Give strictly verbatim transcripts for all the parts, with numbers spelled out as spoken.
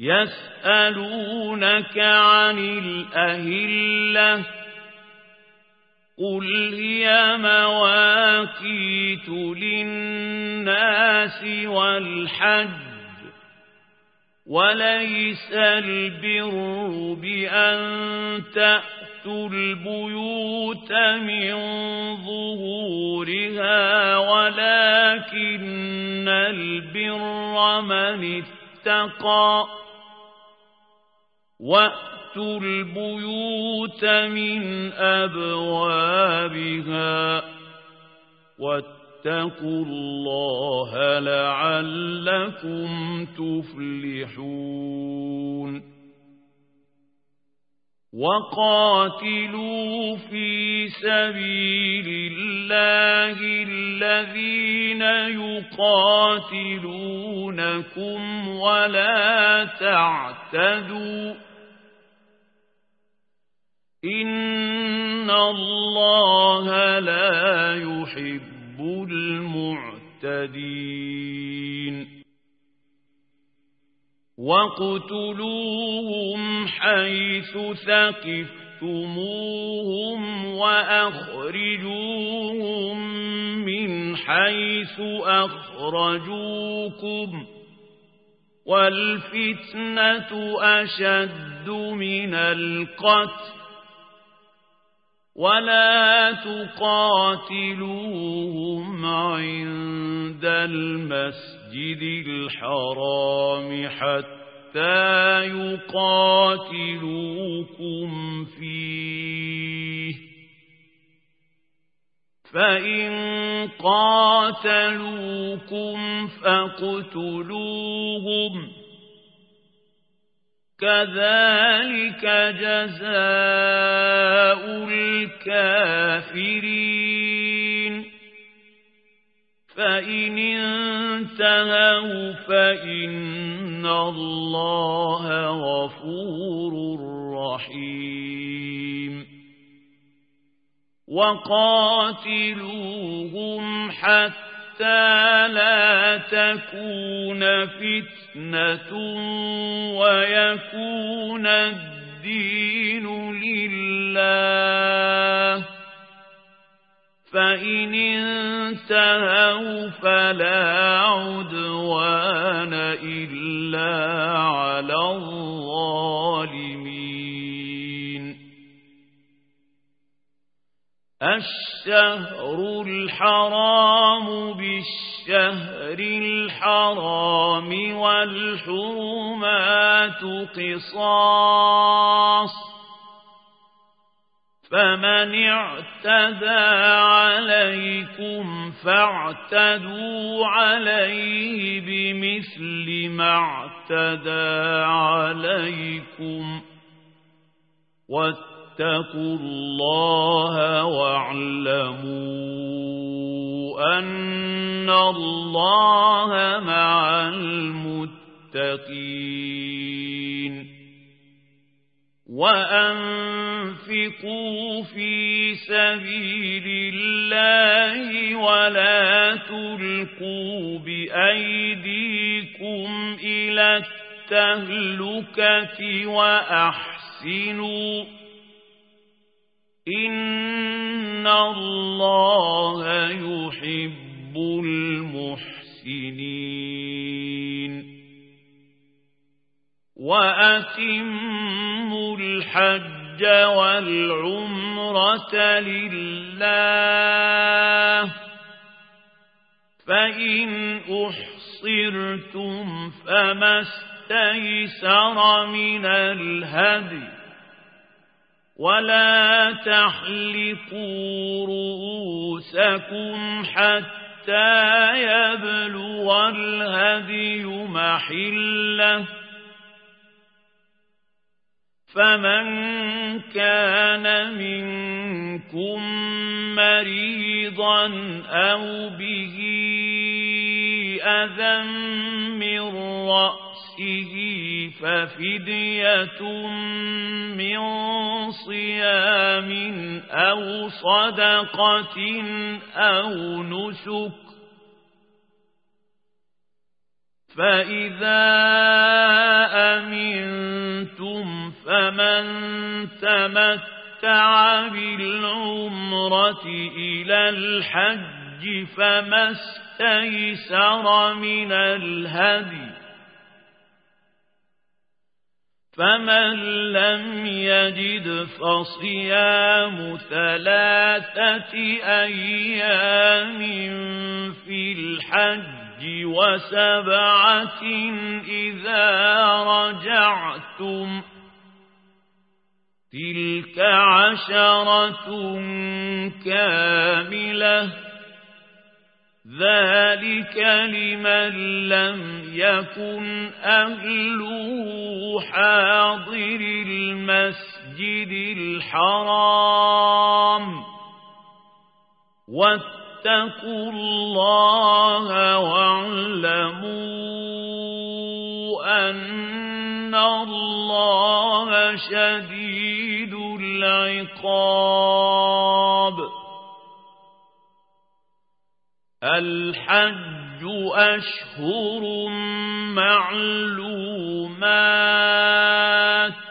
يسألونك عن الأهلة قل هي مواقيت للناس والحج وليس البر بأن تأتوا البيوت من ظهورها ولكن البر من اتقى وأتوا البيوت من أبوابها واتقوا الله لعلكم تفلحون وقاتلوا في سبيل الله الذين يقاتلونكم ولا تعتدوا إن الله لا يحب المعتدين واقتلوهم حيث ثقفتموهم وأخرجوهم من حيث أخرجوكم والفتنة أشد من القتل ولا تقاتلوهم عند المسجد الحرام حتى يقاتلوكم فيه فإن قاتلوكم فاقتلوهم كذلك جزاء الكافرين فإن انتهوا فإن الله غفور رحيم وقاتلوهم حتى لا تكون فتنة ويكون الدين لله فإن انتهوا فلا عدوان إلا على الظالمين الشهر الحرام بالشهر الحرام والحرمات قصاص فمن اعتدى عليكم فاعتدوا عليه بمثل ما اعتدى عليكم واتقوا الله واعلموا أن الله مع المتقين وأنفقوا في سبيل الله ولا تلقوا بأيديكم إلى التهلكة وأحسنوا إن الله يحب المحسنين وأتموا الحج والعمرة لله فإن أحصرتم فما استيسر من الهدي ولا تحلقوا رؤوسكم حتى يبلغ الهدي محله فمن كان منكم مريضا أو به أذى من رأسه ففدية من صيام أو صدقة أو نسك فإذا أمنتم فمن تمتع بالعمرة إلى الحج فما استيسر من الهدي فمن لم يجد فصيام ثلاثة أيام في الحج وسبعة إذا رجعتم تلك عشرة كاملة ذلك لمن لم يكن أهله حاضر المسجد الحرام واتقوا الله واعلموا أن الله شديد العقاب. الحج أشهر معلومات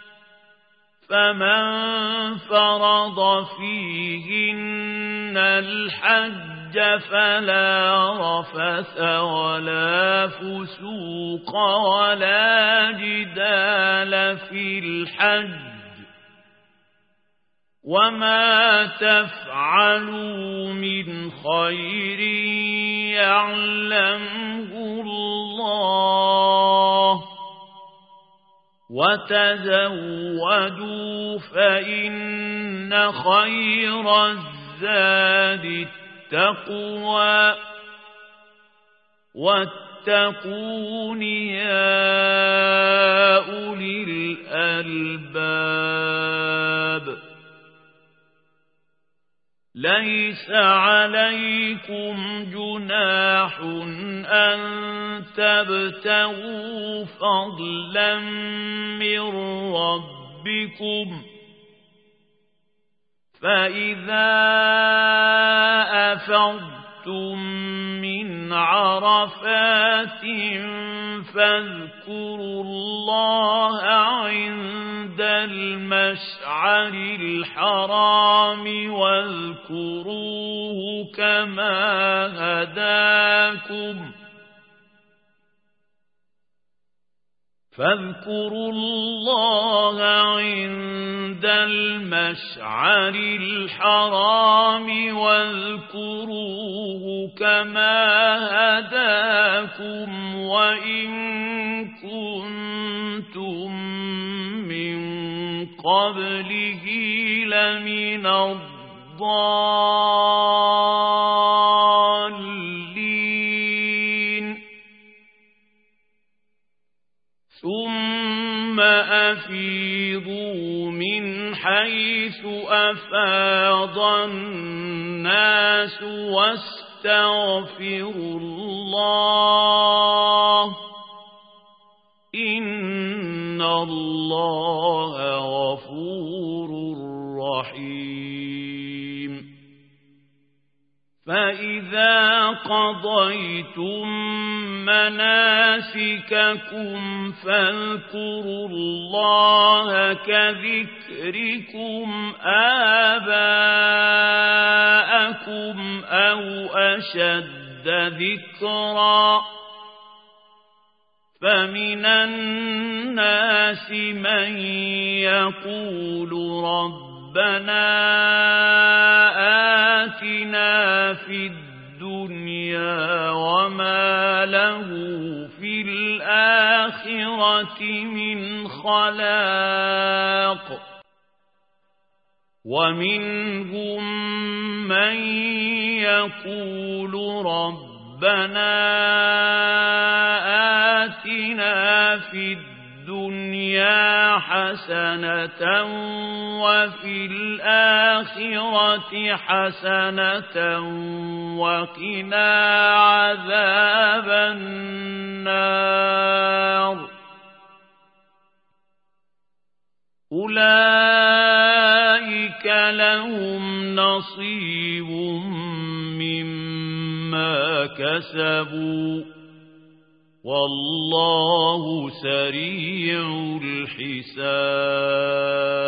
فمن فرض فيهن الحج فلا رفث ولا فسوق ولا جدال في الحج وما تفعلوا من خير يعلمه الله وتزودوا فإن خير الزاد التقوى واتقون يا أولي الألباب. ليس عليكم جناح أن تبتغوا فضلا من ربكم فإذا أفضتم من عرفات فاذكروا الله عند المشعر الحرام واذكروه كما هداكم فاذكروا الله عند المشعر الحرام واذكروه كما هداكم وإن كنتم من قبله لمن الضالين. ثم أفيضوا من حيث أفاض الناس واستغفروا الله إن الله غفور رحيم. فإذا قضيتم مناسككم فاذكروا الله كذكركم آباءكم أو أشد ذكرا فمن الناس من يقول ربنا آتنا في الدنيا وما له في الآخرة من خلاق ومنهم من يقول ربنا آتنا في الدنيا حسنة وفي الآخرة حسنة وقنا عذاب النار. أولئك لهم نصيب مما كسبوا والله سريع الحساب